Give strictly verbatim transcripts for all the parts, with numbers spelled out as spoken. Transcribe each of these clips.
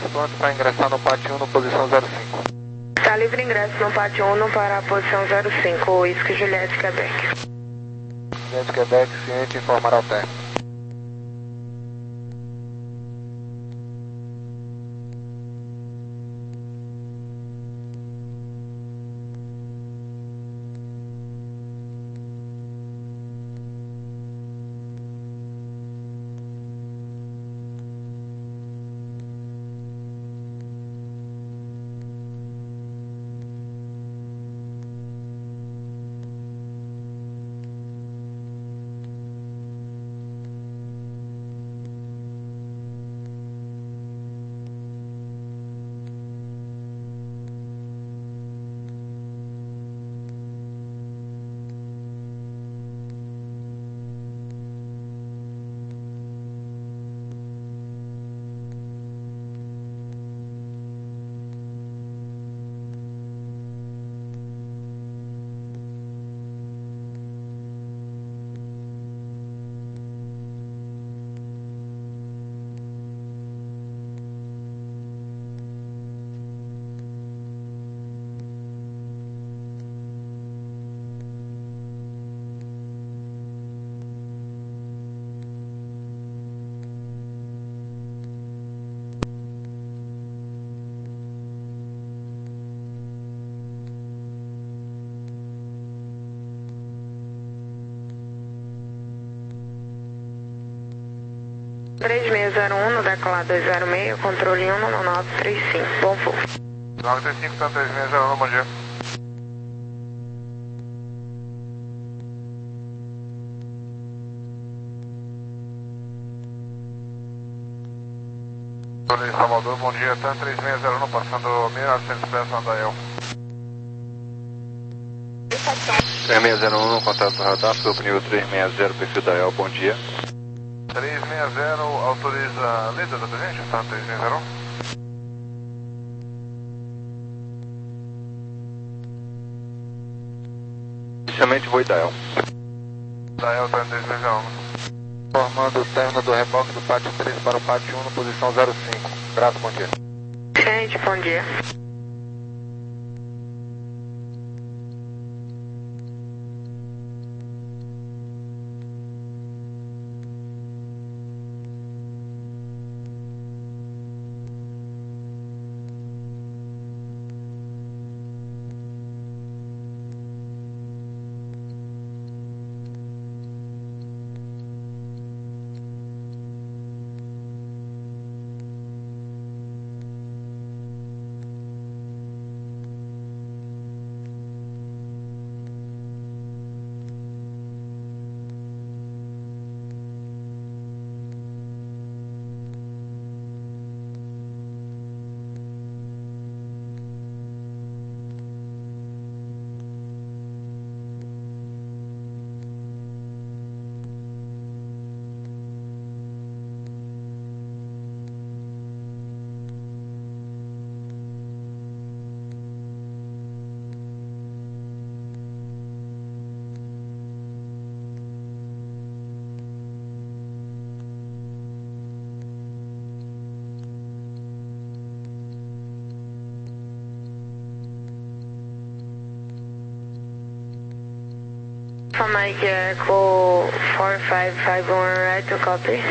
pronto para ingressar no pátio um, no posição zero cinco. Está livre ingresso no pátio um para a posição zero cinco, Whisky Juliette, Quebec. Juliette, Quebec, ciente, informar ao término. três seis zero um, no decolar dois zero seis, controle um no nove três cinco, bom voo. nove três cinco, três seis zero um, bom dia. Controle Salvador, bom dia, TAM três seis zero um, passando mil novecentos pés na Dael. três seis zero um, contato radar, Scope nível três seis zero, perfil Dael, bom dia. três seis zero, autoriza líder da presente, está três seis zero um. Inicialmente vou Dael. Dael está três seis zero um. Formando o término do reboque do pátio três para o pátio um, no posição zero cinco. Grato, bom dia. Gente, bom dia. Mike Echo four five five one, right to copy.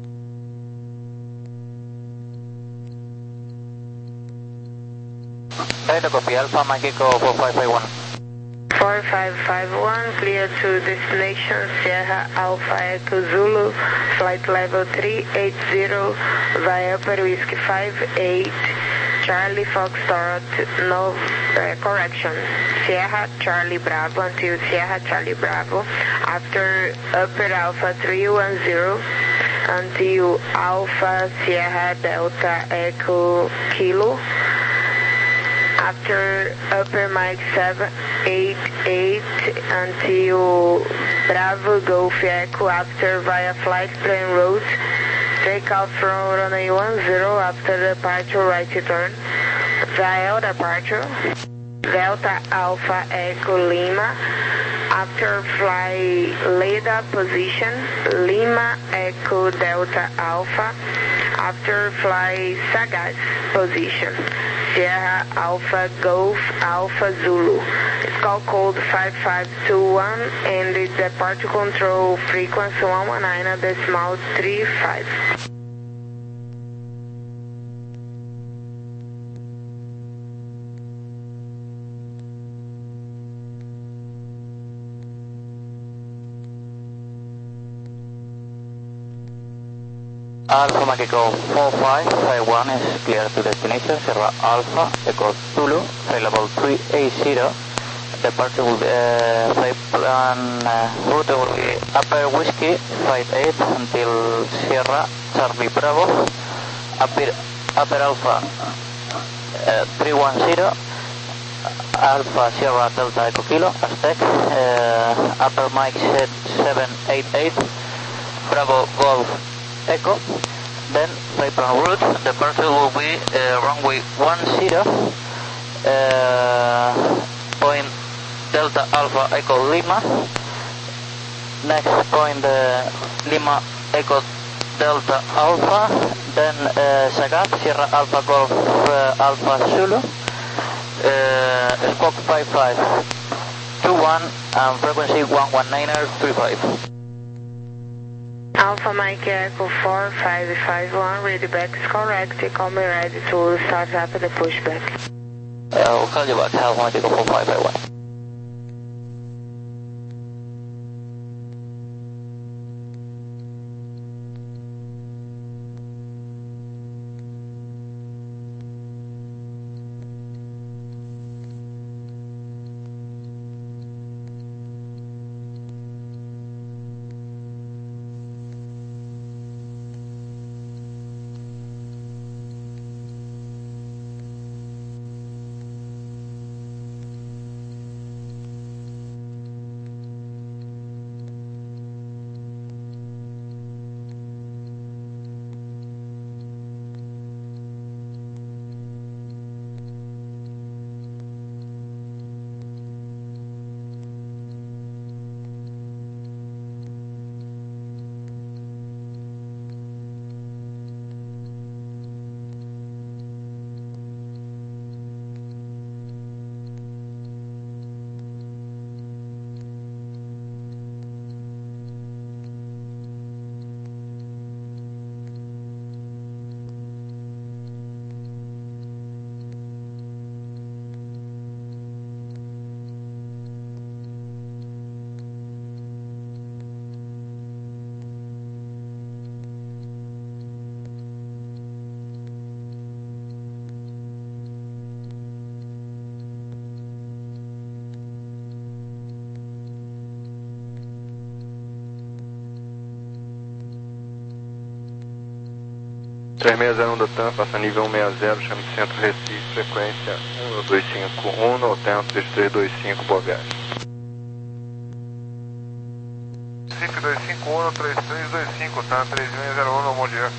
Right to copy, Alpha Mike Echo four five five one. four five five one, clear to destination Sierra Alpha Echo Zulu, flight level three eight zero, via Upper Whiskey five eight, Charlie Foxtrot, no uh, correction, Sierra Charlie Bravo until Sierra Charlie Bravo, after Upper Alpha three one zero, until Alpha Sierra Delta Echo Kilo, after Upper Mike seven eight eight until Bravo Golf Echo, after via flight plan route, take off from runway one zero after departure right turn, via departure, Delta Alpha Echo Lima, after fly Leda position, Lima Echo Delta Alpha, After fly Sagas position, Sierra Alpha Golf Alpha Zulu. It's call code five five two one and the departure control frequency one one nine decimal three five. Alpha Mike Echo four five five one is clear to destination, Sierra Alpha Echo Zulu, available three eighty. Departure will be, uh, flight plan uh, route will be Upper Whiskey five eight until Sierra Charlie Bravo, Upper, upper Alpha uh, three one zero, Alpha Sierra Delta Echo Kilo, Aztec, uh, Upper Mike set seven eight eight, Bravo Golf Echo, then flight plan route, departure will be uh, runway one zero, uh, point Delta Alpha Echo Lima, next point uh, Lima Echo Delta Alpha, then uh, Sagat, Sierra Alpha Golf uh, Alpha Zulu, uh, squawk five five two one and frequency one one nine three five. Alpha Mike Echo four five five one, read back is correct. Call me ready to start up the pushback. Uh, we'll call you back, Alpha Mike Echo four five five one. três seis zero um da TAM, passa nível um seis zero, chama de centro Recife, frequência um dois cinco um, no tempo três três dois cinco, boa viagem. Recife dois cinco um, três três dois cinco, TAM três seis zero um, bom dia.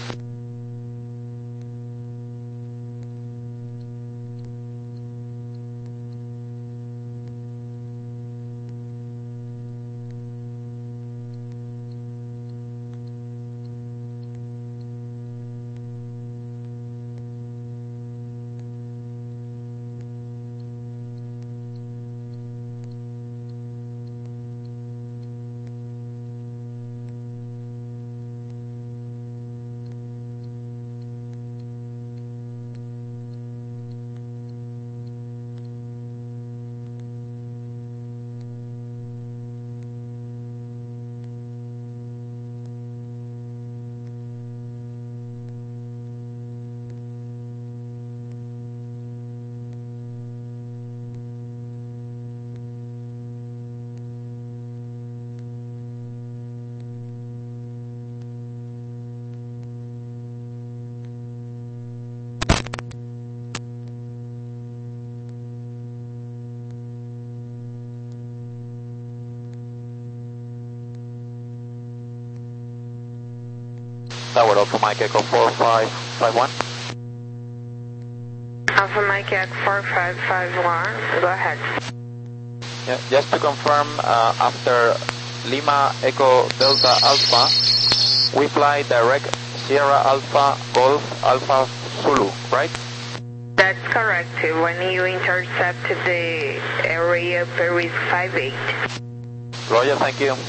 Tower Alpha Mike Echo four five five one. Alpha Mike Echo four five five one, go ahead. Yeah, just to confirm, uh, after Lima Echo Delta Alpha, we fly direct Sierra Alpha Golf Alpha Zulu, right? That's correct. When you intercept the area per risk five eight. Roger, thank you.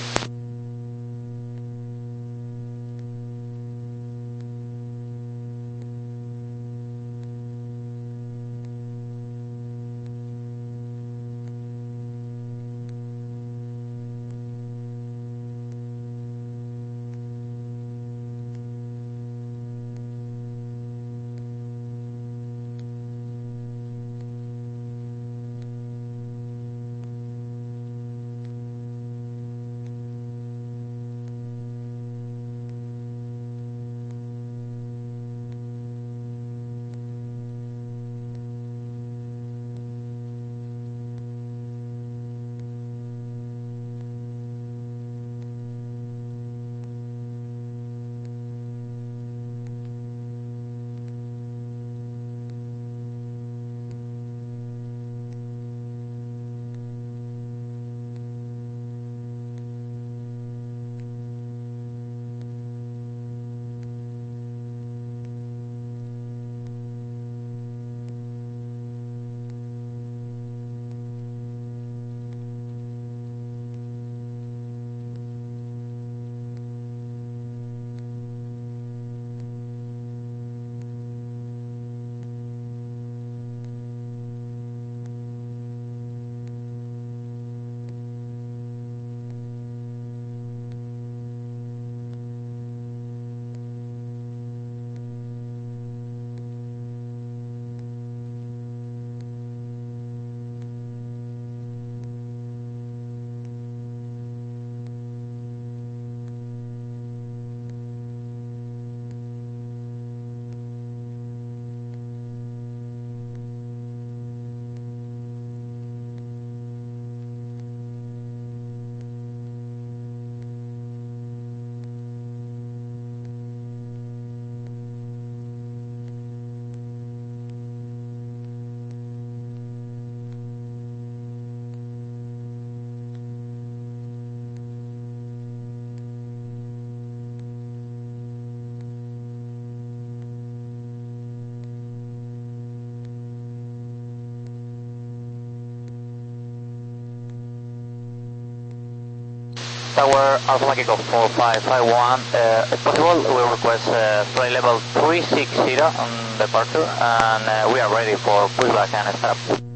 Tower Alpha Mike Echo four five five one, uh, if possible, we request uh, flight level three six zero on departure, and uh, we are ready for pushback and startup.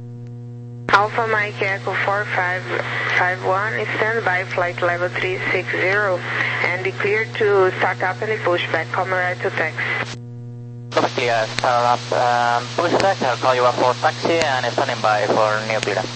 Alpha Mike Echo four five five one, stand by flight level three six zero, and clear to start up and pushback, comrade to taxi. Clear, start up and pushback, I'll call you up for taxi and standing by for new clearance.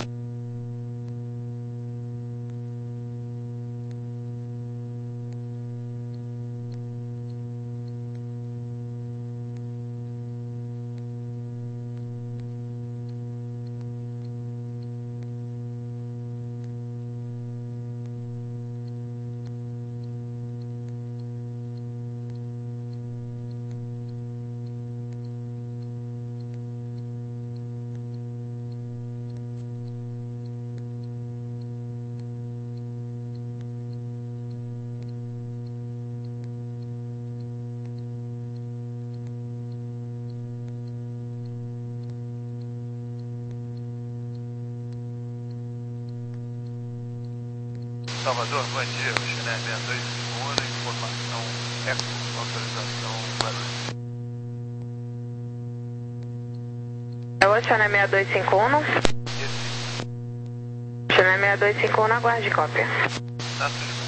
Salvador, bom dia. O Chile sessenta e dois segunda, informação Eco, autorização Guarulhos. É o Chile sessenta e dois cinquenta e um? Chile sessenta e dois cinquenta e um, aguarde cópia. Tá tudo.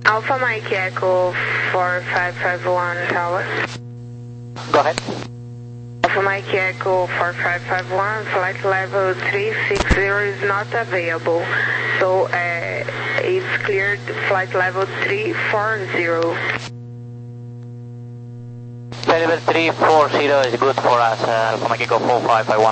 Alpha Mike Echo four five five one Tower. Go ahead. Alpha Mike Echo four five five one, flight level three six zero is not available. So uh, it's cleared flight level three four zero. Flight level three four zero is good for us, uh, Alpha Mike Echo four five five one.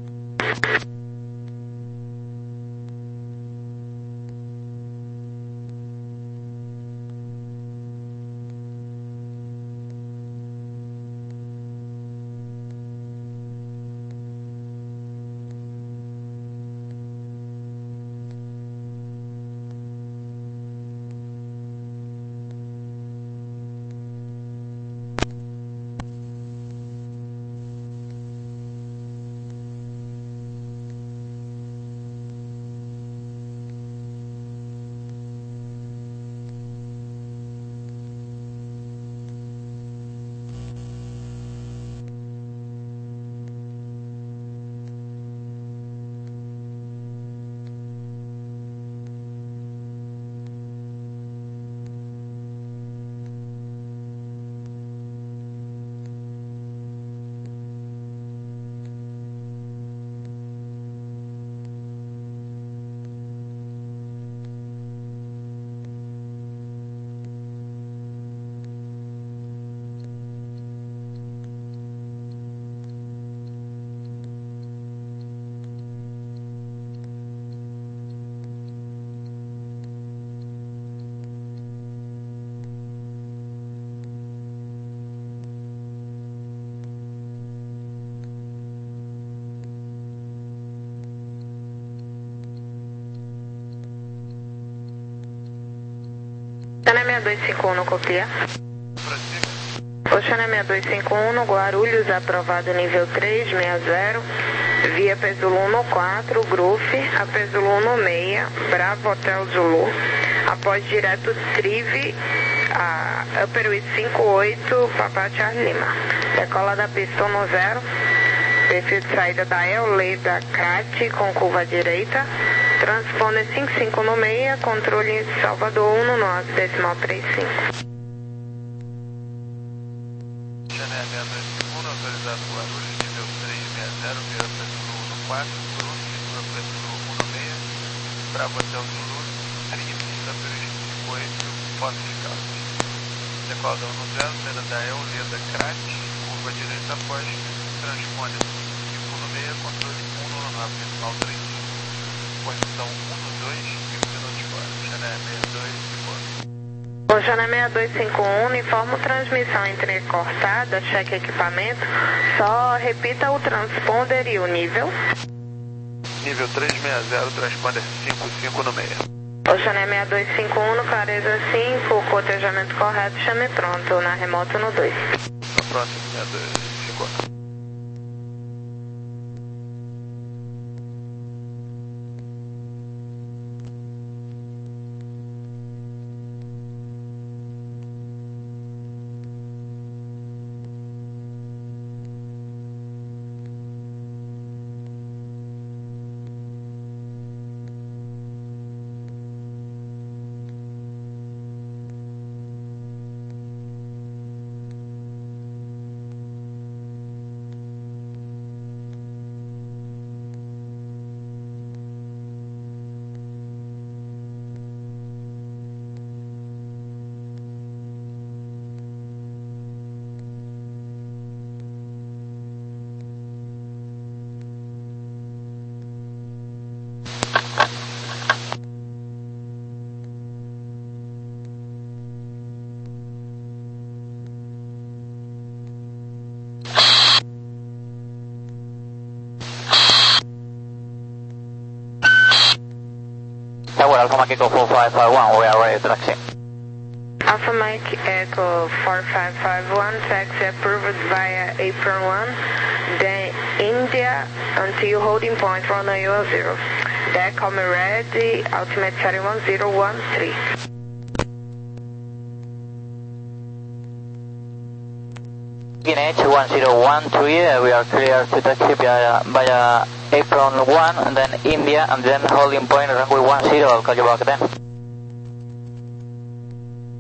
Oceana seis dois cinco um, copia. Oceana seis dois cinco um, Guarulhos, aprovado nível três sessenta, via Pesulo um quatro, Grufe, a Pesulo um seis, Bravo Hotel Zulu, após direto Trive, a Upper West cinco oito, Papa Charlie Lima. Decola da pista um zero, perfil de saída da Euleda Crate com curva direita, transponder cinco cinco no meia, controle Salvador um nove, decimal trinta e cinco. Chanel seis dois cinco um, autorizado Guarulhos, nível três sessenta, via Pesulo um quatro, Grufe, a Pesulo um seis, Bravo Hotel Zulu, Trive, Upper West cinco oito, Poços de Caldas. Decola da um zero, saída da Euleda Crate, curva direita após, transponder cinco no meia, controle um nove, decimal trinta e cinco. Posição um dois, cinco minutos fora. Chanel seis dois cinco um. Oceana seis dois cinco um, uniforme transmissão entrecortada, cheque equipamento. Só repita o transponder e o nível. Nível três sessenta, transponder cinco cinco no meia. Oceana seis dois cinco um, clareza cinco, cotejamento correto, chame pronto, na remoto no dois. Tá pronto, seis dois cinco um. Tower Alpha Mike Echo four five five one, we are ready to taxi. Alpha Mike Echo four five five one, taxi approved via April one, then India until holding point runway zero. Deck on ready, ultimate setting one zero one three. In H one zero one three, uh, we are clear to taxi via, via Apron one, and then India, and then holding point runway one zero. I'll call you back then.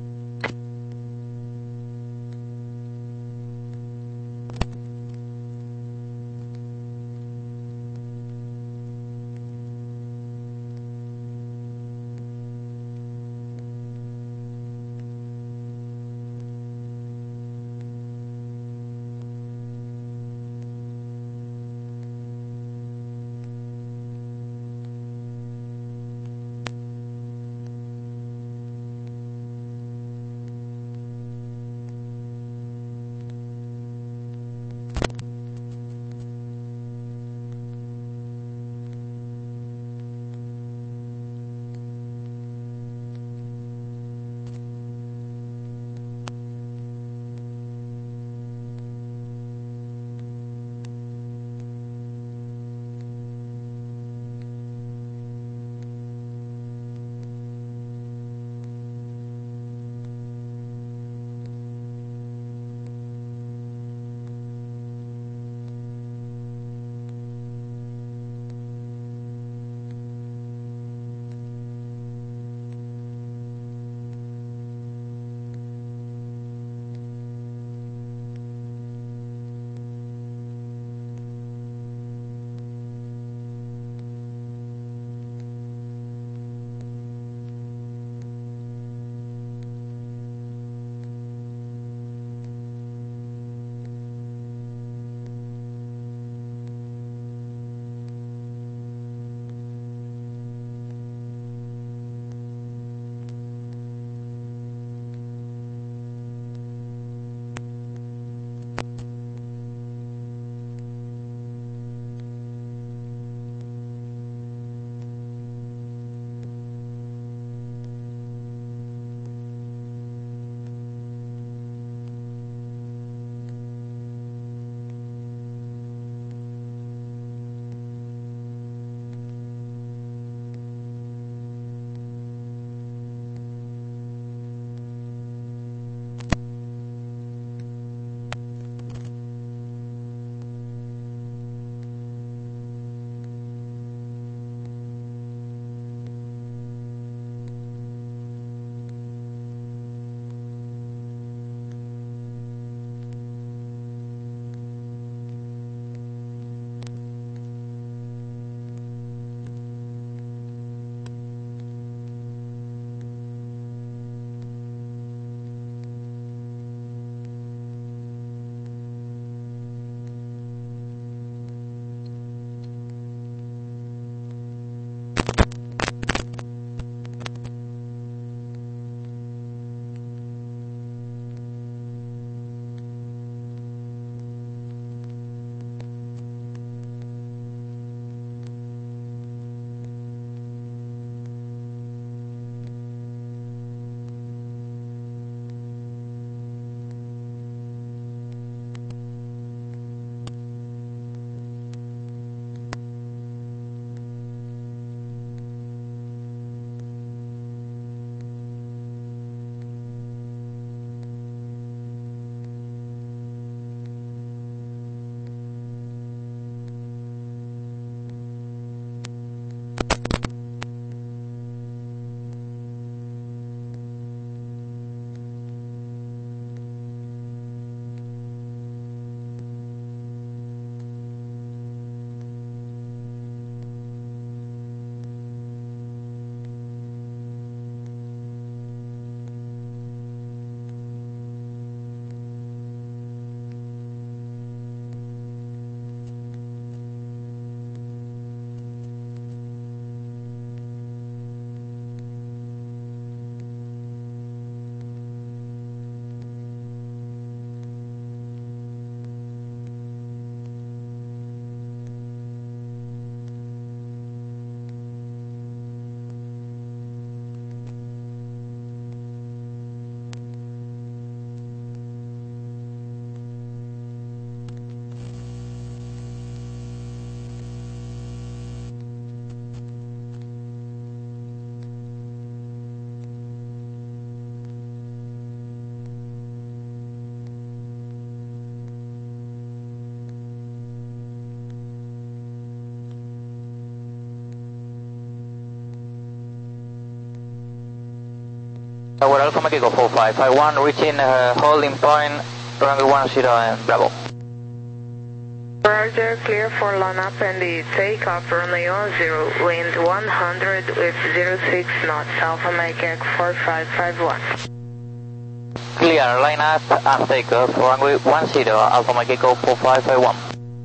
Tower Alpha Mike Echo four five five one, reaching uh, holding point, runway one zero and Bravo. Roger, clear for line up and the takeoff runway one zero, wind one hundred with zero six knots, Alpha Mike Echo four five five one. Clear, line up and takeoff, runway one zero, Alpha Mike Echo four five five one.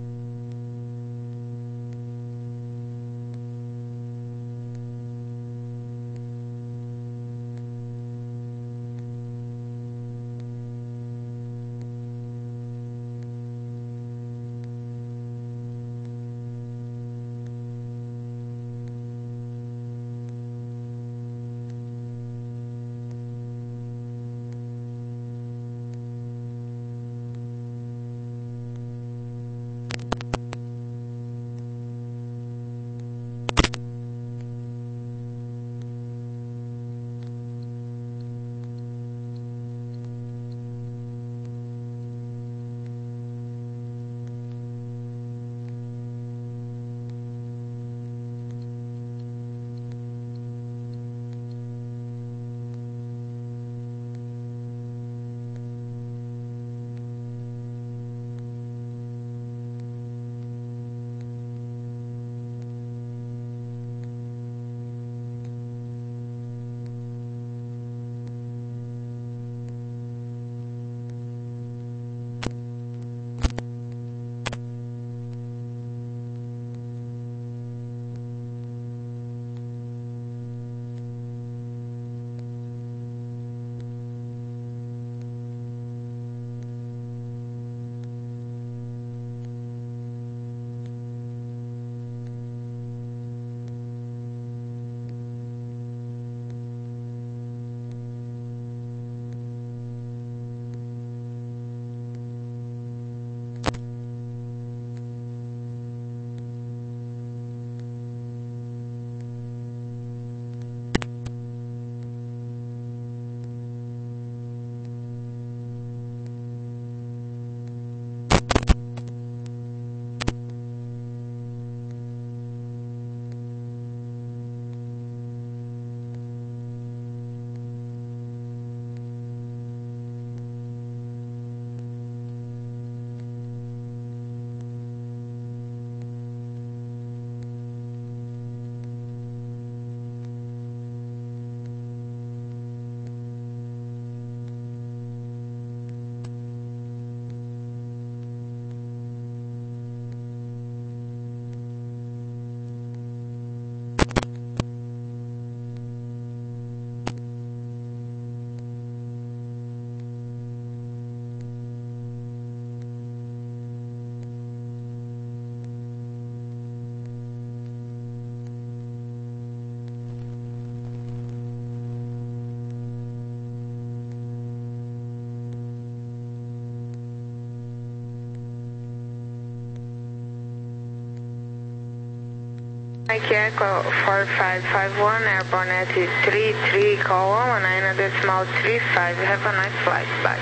Mike Echo four five five one, airborne at three three, call one nine decimal three five. Have a nice flight. Bye.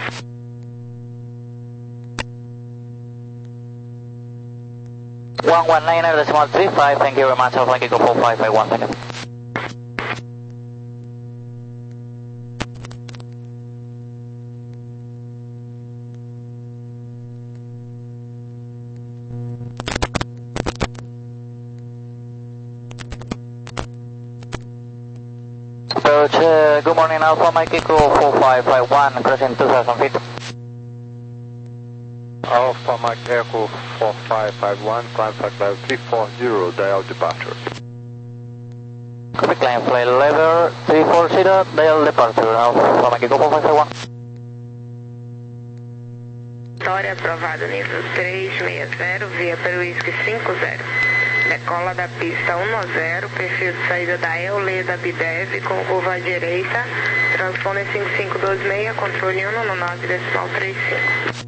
one one nine decimal three five, thank you very much, Alpha Mike Echo four five five one, thank you. Approach, uh, good morning, Alpha Mike Echo four five five one, crossing two thousand feet. Alpha Mike Echo four five five one, climb flight level three four zero, dial departure. Copy, climb flight level three four zero, dial departure, Alpha Mike Echo four five five one. Vitória aprovado nível três seis zero, via para o Whisky cinco zero. Decola da pista um zero, perfil de saída da Eoleda Bidev com curva à direita, transponder cinco cinco dois seis, controle um no nove decimal três cinco.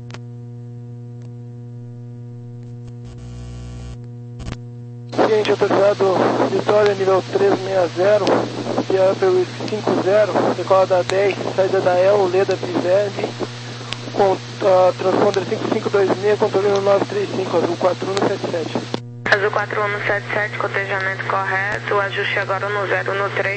Cliente autorizado Vitória nível três seis zero, via pelo cinco zero, decola da dez, saída da Eoleda Bidev com uh, transponder cinco cinco dois seis, controle no nove três cinco, azul quatro um sete sete. Azul quatro um sete sete, cotejamento correto, ajuste agora no zero no três.